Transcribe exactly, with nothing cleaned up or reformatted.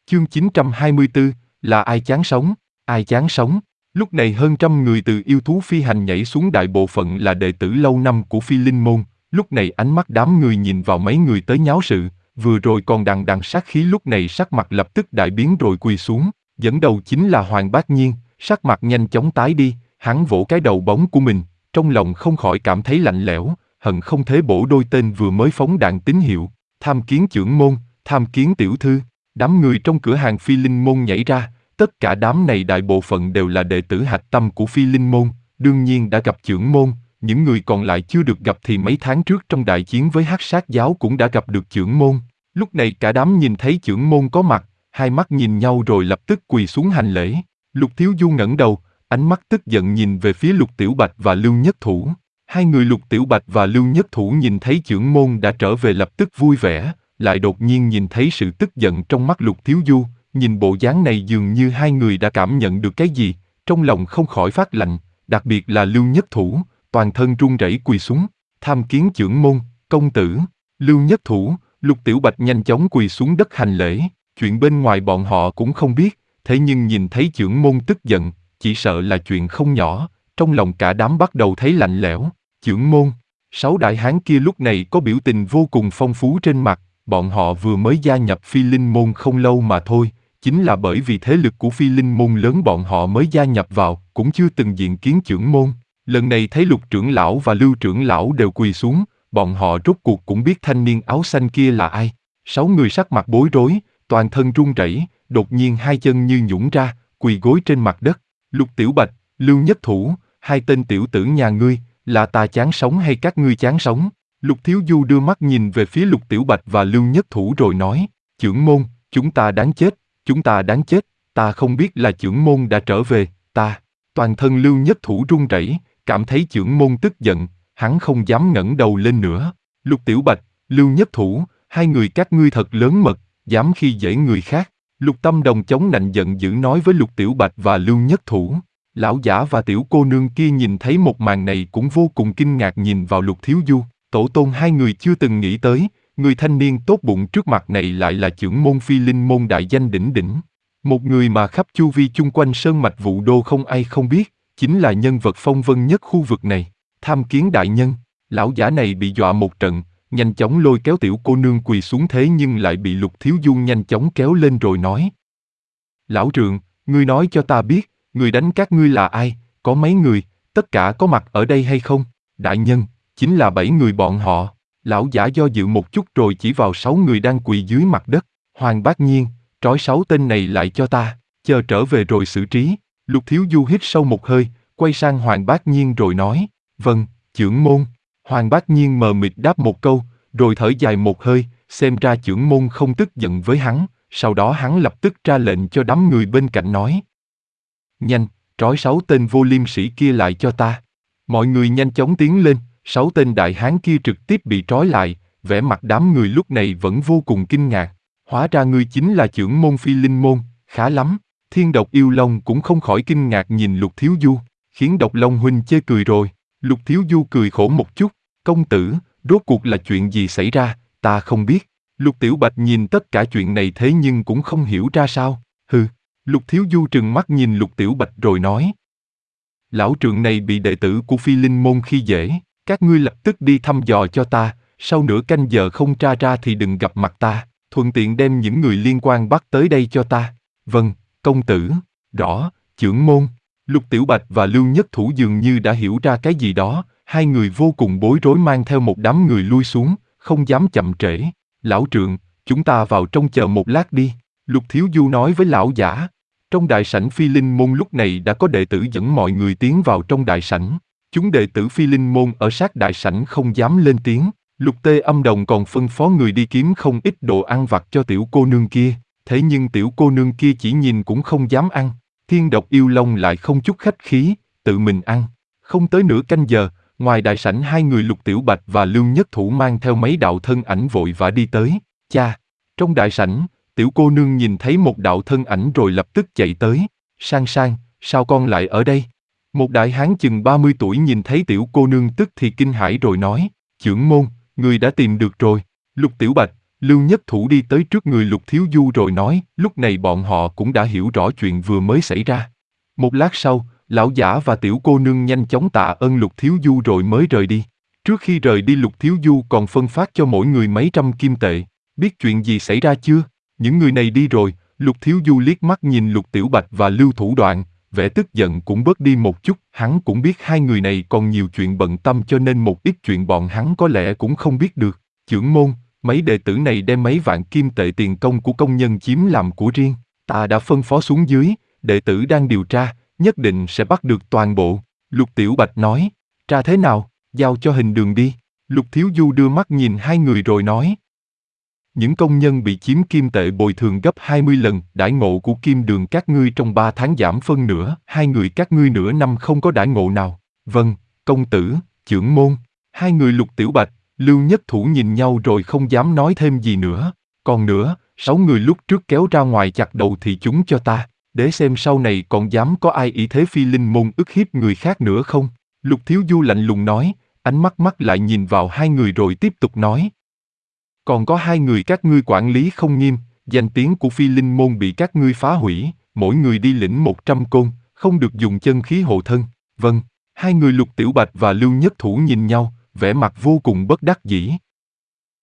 Chương chín trăm hai mươi tư, là ai chán sống, ai chán sống. Lúc này hơn trăm người từ yêu thú phi hành nhảy xuống, đại bộ phận là đệ tử lâu năm của Phi Linh Môn. Lúc này ánh mắt đám người nhìn vào mấy người tới nháo sự, vừa rồi còn đằng đằng sát khí, lúc này sắc mặt lập tức đại biến rồi quỳ xuống. Dẫn đầu chính là Hoàng Bác Nhiên, sắc mặt nhanh chóng tái đi, hắn vỗ cái đầu bóng của mình, trong lòng không khỏi cảm thấy lạnh lẽo, hận không thế bổ đôi tên vừa mới phóng đạn tín hiệu. Tham kiến trưởng môn, tham kiến tiểu thư. Đám người trong cửa hàng Phi Linh Môn nhảy ra, tất cả đám này đại bộ phận đều là đệ tử hạch tâm của Phi Linh Môn, đương nhiên đã gặp trưởng môn, những người còn lại chưa được gặp thì mấy tháng trước trong đại chiến với Hắc Sát giáo cũng đã gặp được trưởng môn. Lúc này cả đám nhìn thấy trưởng môn có mặt, hai mắt nhìn nhau rồi lập tức quỳ xuống hành lễ. Lục Thiếu Du ngẩng đầu, ánh mắt tức giận nhìn về phía Lục Tiểu Bạch và Lưu Nhất Thủ. Hai người Lục Tiểu Bạch và Lưu Nhất Thủ nhìn thấy trưởng môn đã trở về lập tức vui vẻ, lại đột nhiên nhìn thấy sự tức giận trong mắt Lục Thiếu Du, nhìn bộ dáng này dường như hai người đã cảm nhận được cái gì, trong lòng không khỏi phát lạnh, đặc biệt là Lưu Nhất Thủ, toàn thân run rẩy quỳ xuống, tham kiến trưởng môn, công tử. Lưu Nhất Thủ, Lục Tiểu Bạch nhanh chóng quỳ xuống đất hành lễ, chuyện bên ngoài bọn họ cũng không biết, thế nhưng nhìn thấy trưởng môn tức giận, chỉ sợ là chuyện không nhỏ, trong lòng cả đám bắt đầu thấy lạnh lẽo. Trưởng môn, sáu đại hán kia lúc này có biểu tình vô cùng phong phú trên mặt, bọn họ vừa mới gia nhập Phi Linh Môn không lâu mà thôi, chính là bởi vì thế lực của Phi Linh Môn lớn bọn họ mới gia nhập vào, cũng chưa từng diện kiến trưởng môn. Lần này thấy Lục trưởng lão và Lưu trưởng lão đều quỳ xuống, bọn họ rốt cuộc cũng biết thanh niên áo xanh kia là ai. Sáu người sắc mặt bối rối, toàn thân run rẩy, đột nhiên hai chân như nhũn ra, quỳ gối trên mặt đất. Lục Tiểu Bạch, Lưu Nhất Thủ, hai tên tiểu tử nhà ngươi, là ta chán sống hay các ngươi chán sống? Lục Thiếu Du đưa mắt nhìn về phía Lục Tiểu Bạch và Lưu Nhất Thủ rồi nói, trưởng môn, chúng ta đáng chết, chúng ta đáng chết, ta không biết là trưởng môn đã trở về, ta. Toàn thân Lưu Nhất Thủ run rẩy, cảm thấy trưởng môn tức giận, hắn không dám ngẩng đầu lên nữa. Lục Tiểu Bạch, Lưu Nhất Thủ, hai người các ngươi thật lớn mật, dám khi dễ người khác. Lục Tâm Đồng chống nạnh giận dữ nói với Lục Tiểu Bạch và Lưu Nhất Thủ. Lão giả và tiểu cô nương kia nhìn thấy một màn này cũng vô cùng kinh ngạc nhìn vào Lục Thiếu Du. Tổ tôn hai người chưa từng nghĩ tới, người thanh niên tốt bụng trước mặt này lại là trưởng môn Phi Linh Môn đại danh đỉnh đỉnh. Một người mà khắp chu vi chung quanh sơn mạch Vũ Đô không ai không biết, chính là nhân vật phong vân nhất khu vực này. Tham kiến đại nhân, lão giả này bị dọa một trận, nhanh chóng lôi kéo tiểu cô nương quỳ xuống thế nhưng lại bị Lục Thiếu Du nhanh chóng kéo lên rồi nói. Lão Trượng, ngươi nói cho ta biết, người đánh các ngươi là ai, có mấy người, tất cả có mặt ở đây hay không? Đại nhân, chính là bảy người bọn họ. Lão giả do dự một chút rồi chỉ vào sáu người đang quỳ dưới mặt đất. Hoàng Bác Nhiên, trói sáu tên này lại cho ta, chờ trở về rồi xử trí. Lục Thiếu Du hít sâu một hơi, quay sang Hoàng Bác Nhiên rồi nói, vâng, trưởng môn. Hoàng Bác Nhiên mờ mịt đáp một câu, rồi thở dài một hơi, xem ra trưởng môn không tức giận với hắn, sau đó hắn lập tức ra lệnh cho đám người bên cạnh nói. Nhanh, trói sáu tên vô liêm sĩ kia lại cho ta. Mọi người nhanh chóng tiến lên, sáu tên đại hán kia trực tiếp bị trói lại, vẻ mặt đám người lúc này vẫn vô cùng kinh ngạc. Hóa ra ngươi chính là trưởng môn Phi Linh Môn, khá lắm. Thiên Độc Yêu Long cũng không khỏi kinh ngạc nhìn Lục Thiếu Du, khiến Độc Long huynh chê cười rồi. Lục Thiếu Du cười khổ một chút, công tử, rốt cuộc là chuyện gì xảy ra, ta không biết. Lục Tiểu Bạch nhìn tất cả chuyện này thế nhưng cũng không hiểu ra sao, hừ. Lục Thiếu Du trừng mắt nhìn Lục Tiểu Bạch rồi nói. Lão trượng này bị đệ tử của Phi Linh Môn khi dễ, các ngươi lập tức đi thăm dò cho ta, sau nửa canh giờ không tra ra thì đừng gặp mặt ta, thuận tiện đem những người liên quan bắt tới đây cho ta. Vâng, công tử, rõ, trưởng môn. Lục Tiểu Bạch và Lưu Nhất Thủ dường như đã hiểu ra cái gì đó, hai người vô cùng bối rối mang theo một đám người lui xuống, không dám chậm trễ. Lão trượng, chúng ta vào trong chờ một lát đi, Lục Thiếu Du nói với lão giả. Trong đại sảnh Phi Linh Môn lúc này đã có đệ tử dẫn mọi người tiến vào trong đại sảnh. Chúng đệ tử Phi Linh Môn ở sát đại sảnh không dám lên tiếng. Lục Tê Âm Đồng còn phân phó người đi kiếm không ít đồ ăn vặt cho tiểu cô nương kia. Thế nhưng tiểu cô nương kia chỉ nhìn cũng không dám ăn. Thiên Độc Yêu Long lại không chút khách khí, tự mình ăn. Không tới nửa canh giờ, ngoài đại sảnh hai người Lục Tiểu Bạch và Lưu Nhất Thủ mang theo mấy đạo thân ảnh vội vã đi tới. Cha! Trong đại sảnh, tiểu cô nương nhìn thấy một đạo thân ảnh rồi lập tức chạy tới. Sang Sang, sao con lại ở đây? Một đại hán chừng ba mươi tuổi nhìn thấy tiểu cô nương tức thì kinh hãi rồi nói, trưởng môn, người đã tìm được rồi. Lục Tiểu Bạch, Lưu Nhất Thủ đi tới trước người Lục Thiếu Du rồi nói, lúc này bọn họ cũng đã hiểu rõ chuyện vừa mới xảy ra. Một lát sau, lão giả và tiểu cô nương nhanh chóng tạ ơn Lục Thiếu Du rồi mới rời đi. Trước khi rời đi Lục Thiếu Du còn phân phát cho mỗi người mấy trăm kim tệ. Biết chuyện gì xảy ra chưa? Những người này đi rồi, Lục Thiếu Du liếc mắt nhìn Lục Tiểu Bạch và Lưu Thủ Đoạn, vẻ tức giận cũng bớt đi một chút. Hắn cũng biết hai người này còn nhiều chuyện bận tâm cho nên một ít chuyện bọn hắn có lẽ cũng không biết được. Chưởng môn, mấy đệ tử này đem mấy vạn kim tệ tiền công của công nhân chiếm làm của riêng. Ta đã phân phó xuống dưới, đệ tử đang điều tra, nhất định sẽ bắt được toàn bộ. Lục Tiểu Bạch nói, tra thế nào, giao cho hình đường đi. Lục Thiếu Du đưa mắt nhìn hai người rồi nói. Những công nhân bị chiếm kim tệ bồi thường gấp hai mươi lần, đãi ngộ của kim đường các ngươi trong ba tháng giảm phân nửa, hai người các ngươi nửa năm không có đãi ngộ nào. Vâng, công tử, chưởng môn. Hai người Lục Tiểu Bạch, Lưu Nhất Thủ nhìn nhau rồi không dám nói thêm gì nữa. Còn nữa, sáu người lúc trước kéo ra ngoài chặt đầu thì chúng cho ta, để xem sau này còn dám có ai ý thế phi linh môn ức hiếp người khác nữa không. Lục Thiếu Du lạnh lùng nói, ánh mắt mắt lại nhìn vào hai người rồi tiếp tục nói. Còn có hai người các ngươi quản lý không nghiêm, danh tiếng của phi linh môn bị các ngươi phá hủy, mỗi người đi lĩnh một trăm côn, không được dùng chân khí hộ thân. Vâng, hai người Lục Tiểu Bạch và Lưu Nhất Thủ nhìn nhau, vẻ mặt vô cùng bất đắc dĩ.